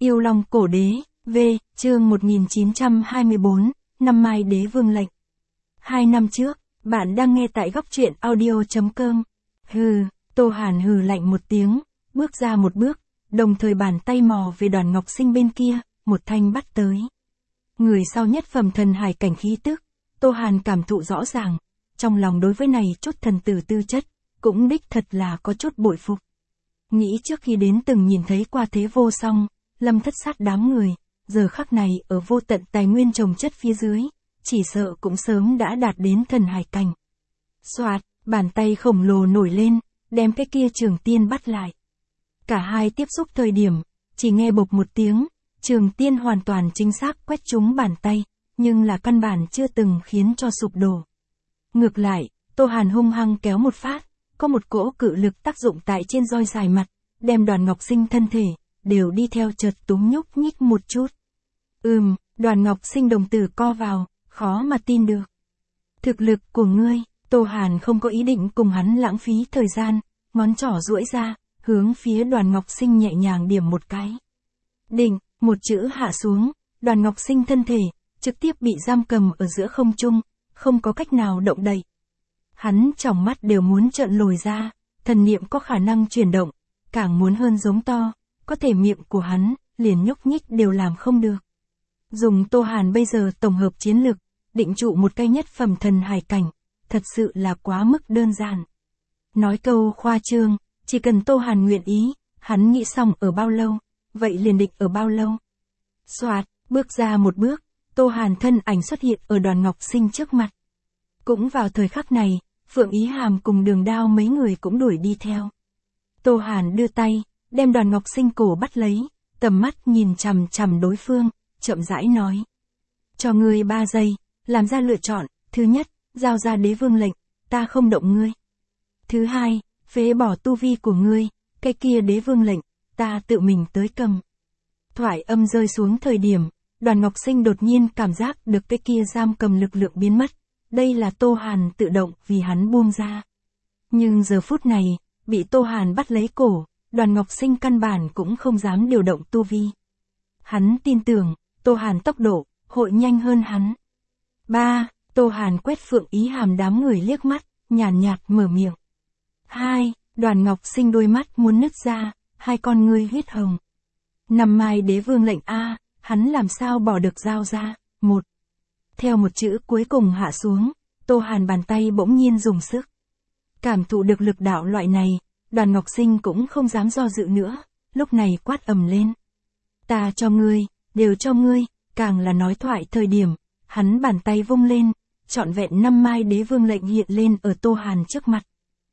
Yêu Long Cổ Đế, V, chương 1924, năm Mai Đế Vương lệnh. 2 năm trước, bạn đang nghe tại góc truyện audio.com. Hừ, Tô Hàn hừ lạnh một tiếng, bước ra một bước, đồng thời bàn tay mò về Đoàn Ngọc Sinh bên kia, một thanh bắt tới. Người sau nhất phẩm thần hải cảnh khí tức, Tô Hàn cảm thụ rõ ràng, trong lòng đối với này chút thần tử tư chất, cũng đích thật là có chút bội phục. Nghĩ trước khi đến từng nhìn thấy qua thế vô song, Lâm thất sát đám người, giờ khắc này ở vô tận tài nguyên trồng chất phía dưới, chỉ sợ cũng sớm đã đạt đến thần hải cảnh. Soạt, bàn tay khổng lồ nổi lên, đem cái kia Trường Tiên bắt lại. Cả hai tiếp xúc thời điểm, chỉ nghe bộc một tiếng, Trường Tiên hoàn toàn chính xác quét trúng bàn tay, nhưng là căn bản chưa từng khiến cho sụp đổ. Ngược lại, Tô Hàn hung hăng kéo một phát, có một cỗ cự lực tác dụng tại trên roi dài mặt, đem Đoàn Ngọc Sinh thân thể, đều đi theo chợt túm nhúc nhích một chút. Đoàn Ngọc Sinh đồng tử co vào, khó mà tin được. Thực lực của ngươi, Tô Hàn không có ý định cùng hắn lãng phí thời gian, ngón trỏ duỗi ra, hướng phía Đoàn Ngọc Sinh nhẹ nhàng điểm một cái. Đỉnh, một chữ hạ xuống, Đoàn Ngọc Sinh thân thể, trực tiếp bị giam cầm ở giữa không trung, không có cách nào động đậy. Hắn tròng mắt đều muốn trợn lồi ra, thần niệm có khả năng chuyển động, càng muốn hơn giống to, có thể miệng của hắn, liền nhúc nhích đều làm không được. Dùng Tô Hàn bây giờ tổng hợp chiến lực, định trụ một cái nhất phẩm thần hải cảnh, thật sự là quá mức đơn giản. Nói câu khoa trương, chỉ cần Tô Hàn nguyện ý, hắn nghĩ xong ở bao lâu, vậy liền định ở bao lâu. Soạt, bước ra một bước, Tô Hàn thân ảnh xuất hiện ở Đoàn Ngọc Sinh trước mặt. Cũng vào thời khắc này, Phượng Ý Hàm cùng Đường Đao mấy người cũng đuổi đi theo. Tô Hàn đưa tay, đem Đoàn Ngọc Sinh cổ bắt lấy, tầm mắt nhìn chằm chằm đối phương, chậm rãi nói. Cho ngươi 3 giây, làm ra lựa chọn, thứ nhất, giao ra đế vương lệnh, ta không động ngươi. Thứ hai, phế bỏ tu vi của ngươi, cái kia đế vương lệnh, ta tự mình tới cầm. Thoại âm rơi xuống thời điểm, Đoàn Ngọc Sinh đột nhiên cảm giác được cái kia giam cầm lực lượng biến mất, đây là Tô Hàn tự động vì hắn buông ra. Nhưng giờ phút này, bị Tô Hàn bắt lấy cổ, Đoàn Ngọc Sinh căn bản cũng không dám điều động tu vi. Hắn tin tưởng, Tô Hàn tốc độ, hội nhanh hơn hắn. 3. Tô Hàn quét Phượng Ý Hàm đám người liếc mắt, nhàn nhạt mở miệng. 2. Đoàn Ngọc Sinh đôi mắt muốn nứt ra, hai con ngươi huyết hồng. Năm Mai Đế Vương lệnh A, hắn làm sao bỏ được giao ra. 1. Theo một chữ cuối cùng hạ xuống, Tô Hàn bàn tay bỗng nhiên dùng sức. Cảm thụ được lực đạo loại này, Đoàn Ngọc Sinh cũng không dám do dự nữa, lúc này quát ầm lên. Ta cho ngươi, đều cho ngươi, càng là nói thoại thời điểm, hắn bàn tay vung lên, trọn vẹn 5 mai đế vương lệnh hiện lên ở Tô Hàn trước mặt.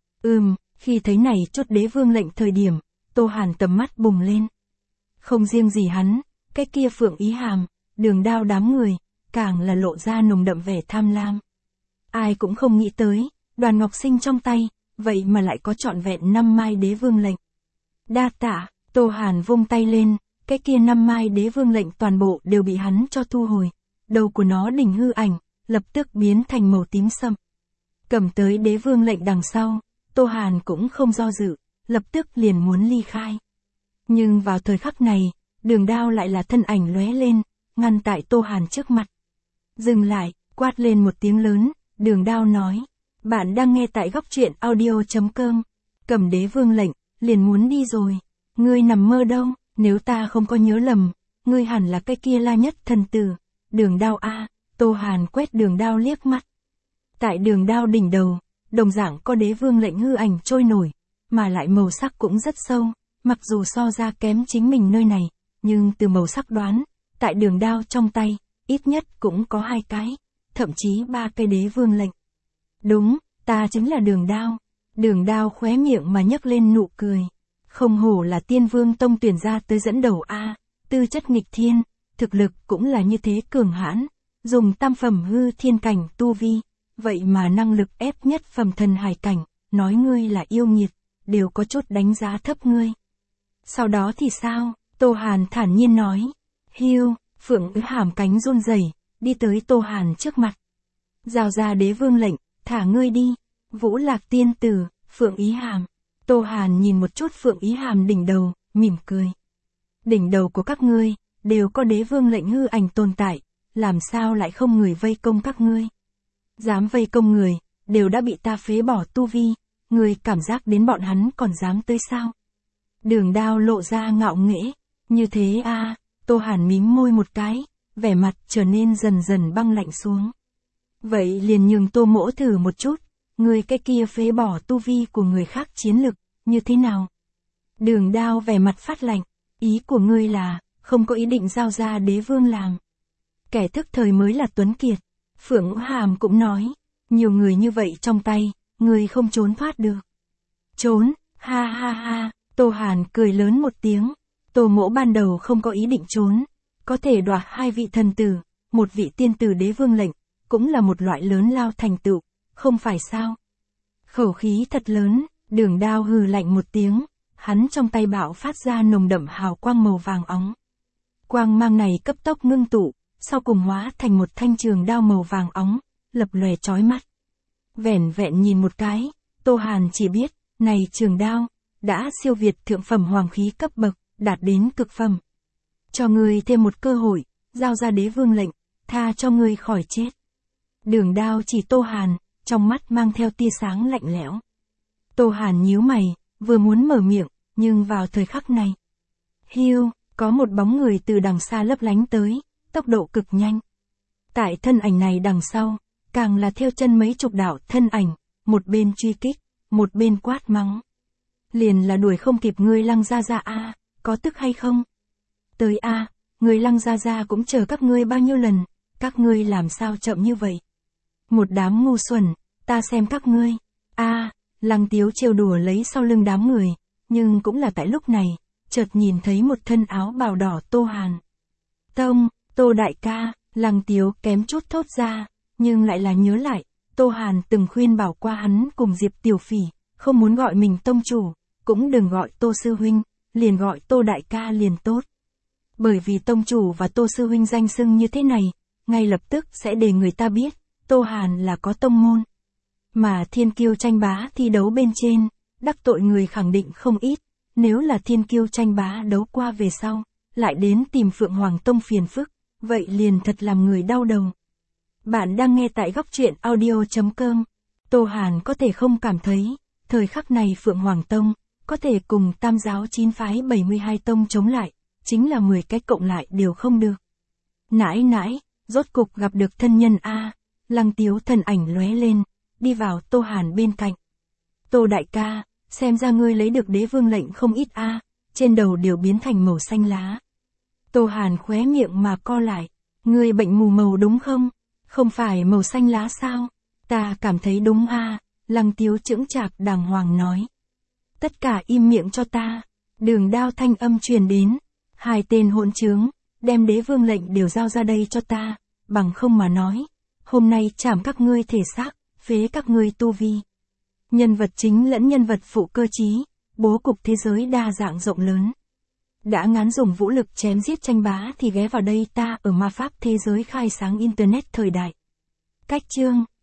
Khi thấy này chốt đế vương lệnh thời điểm, Tô Hàn tầm mắt bùng lên. Không riêng gì hắn, cái kia Phượng Ý Hàm, Đường Đao đám người, càng là lộ ra nồng đậm vẻ tham lam. Ai cũng không nghĩ tới, Đoàn Ngọc Sinh trong tay, vậy mà lại có trọn vẹn 5 mai đế vương lệnh. Đa tạ, Tô Hàn vung tay lên, cái kia 5 mai đế vương lệnh toàn bộ đều bị hắn cho thu hồi. Đầu của nó đỉnh hư ảnh, lập tức biến thành màu tím sậm. Cầm tới đế vương lệnh đằng sau, Tô Hàn cũng không do dự, lập tức liền muốn ly khai. Nhưng vào thời khắc này, Đường Đao lại là thân ảnh lóe lên, ngăn tại Tô Hàn trước mặt. Dừng lại, quát lên một tiếng lớn, Đường Đao nói. Bạn đang nghe tại góc truyện audio.com. Cầm đế vương lệnh, liền muốn đi rồi. Ngươi nằm mơ đâu, nếu ta không có nhớ lầm, ngươi hẳn là cái kia La Nhất thần tử. Đường Đao A, Tô Hàn quét Đường Đao liếc mắt. Tại Đường Đao đỉnh đầu, đồng dạng có đế vương lệnh hư ảnh trôi nổi, mà lại màu sắc cũng rất sâu, mặc dù so ra kém chính mình nơi này, nhưng từ màu sắc đoán, tại Đường Đao trong tay, ít nhất cũng có 2 cái, thậm chí 3 cái đế vương lệnh. Đúng, ta chính là Đường Đao. Đường Đao khóe miệng mà nhấc lên nụ cười. Không hổ là Tiên Vương Tông tuyển ra tới dẫn đầu A, tư chất nghịch thiên, thực lực cũng là như thế cường hãn, dùng tam phẩm hư thiên cảnh tu vi, vậy mà năng lực ép nhất phẩm thần hải cảnh, nói ngươi là yêu nghiệt, đều có chút đánh giá thấp ngươi. Sau đó thì sao? Tô Hàn thản nhiên nói. Hiu, Phượng Ý Hàm cánh run rẩy, đi tới Tô Hàn trước mặt. Giao ra đế vương lệnh, thả ngươi đi. Vũ Lạc tiên tử, Phượng Ý Hàm. Tô Hàn nhìn một chút Phượng Ý Hàm đỉnh đầu, mỉm cười. Đỉnh đầu của các ngươi, đều có đế vương lệnh hư ảnh tồn tại, làm sao lại không người vây công các ngươi? Dám vây công người, đều đã bị ta phế bỏ tu vi, ngươi cảm giác đến bọn hắn còn dám tới sao? Đường Đao lộ ra ngạo nghễ, như thế a, Tô Hàn mím môi một cái, vẻ mặt trở nên dần dần băng lạnh xuống. Vậy liền nhường Tô Mỗ thử một chút, ngươi cái kia phế bỏ tu vi của người khác chiến lực, như thế nào? Đường Đao vẻ mặt phát lạnh, ý của ngươi là, không có ý định giao ra đế vương làm. Kẻ thức thời mới là tuấn kiệt. Phượng Hàm cũng nói, nhiều người như vậy trong tay, ngươi không trốn thoát được. Trốn, ha ha ha, Tô Hàn cười lớn một tiếng. Tô Mỗ ban đầu không có ý định trốn, có thể đoạt 2 vị thần tử, 1 vị tiên tử đế vương lệnh, cũng là một loại lớn lao thành tựu, không phải sao? Khẩu khí thật lớn, Đường Đao hừ lạnh một tiếng, hắn trong tay bạo phát ra nồng đậm hào quang màu vàng óng. Quang mang này cấp tốc ngưng tụ, sau cùng hóa thành một thanh trường đao màu vàng óng, lập lòe chói mắt. Vẻn vẹn nhìn một cái, Tô Hàn chỉ biết, này trường đao, đã siêu việt thượng phẩm hoàng khí cấp bậc, đạt đến cực phẩm. Cho ngươi thêm một cơ hội, giao ra đế vương lệnh, tha cho ngươi khỏi chết. Đường Đao chỉ Tô Hàn, trong mắt mang theo tia sáng lạnh lẽo. Tô Hàn nhíu mày, vừa muốn mở miệng, nhưng vào thời khắc này. Hiu, có một bóng người từ đằng xa lấp lánh tới, tốc độ cực nhanh. Tại thân ảnh này đằng sau, càng là theo chân mấy chục đạo thân ảnh, một bên truy kích, một bên quát mắng. Liền là đuổi không kịp ngươi Lăng Gia Gia a, có tức hay không? Tới a, người Lăng Gia Gia cũng chờ các ngươi bao nhiêu lần, các ngươi làm sao chậm như vậy? Một đám ngu xuẩn, ta xem các ngươi. A, Lăng Tiếu trêu đùa lấy sau lưng đám người, nhưng cũng là tại lúc này, chợt nhìn thấy một thân áo bào đỏ Tô Hàn. Tông, Tô đại ca, Lăng Tiếu kém chút thốt ra, nhưng lại là nhớ lại, Tô Hàn từng khuyên bảo qua hắn cùng Diệp Tiểu Phỉ, không muốn gọi mình tông chủ, cũng đừng gọi Tô sư huynh, liền gọi Tô đại ca liền tốt. Bởi vì tông chủ và Tô sư huynh danh xưng như thế này, ngay lập tức sẽ để người ta biết, Tô Hàn là có tông môn. Mà thiên kiêu tranh bá thi đấu bên trên, đắc tội người khẳng định không ít, nếu là thiên kiêu tranh bá đấu qua về sau, lại đến tìm Phượng Hoàng Tông phiền phức, vậy liền thật làm người đau đầu. Bạn đang nghe tại góc truyện audio.com. Tô Hàn có thể không cảm thấy, thời khắc này Phượng Hoàng Tông, có thể cùng Tam giáo 9 phái 72 tông chống lại, chính là 10 cách cộng lại đều không được. Nãi, rốt cục gặp được thân nhân a. Lăng Tiếu thân ảnh lóe lên, đi vào Tô Hàn bên cạnh. Tô đại ca, xem ra ngươi lấy được đế vương lệnh không ít a, trên đầu đều biến thành màu xanh lá. Tô Hàn khóe miệng mà co lại, ngươi bệnh mù màu đúng không? Không phải màu xanh lá sao? Ta cảm thấy đúng a. Lăng Tiếu chững chạc đàng hoàng nói. Tất cả im miệng cho ta. Đường Đao thanh âm truyền đến. 2 tên hỗn trướng, đem đế vương lệnh đều giao ra đây cho ta, bằng không mà nói. Hôm nay trảm các ngươi thể xác, phế các ngươi tu vi. Nhân vật chính lẫn nhân vật phụ cơ trí, bố cục thế giới đa dạng rộng lớn. Đã ngán dùng vũ lực chém giết tranh bá thì ghé vào đây ta ở ma pháp thế giới khai sáng internet thời đại. Cách chương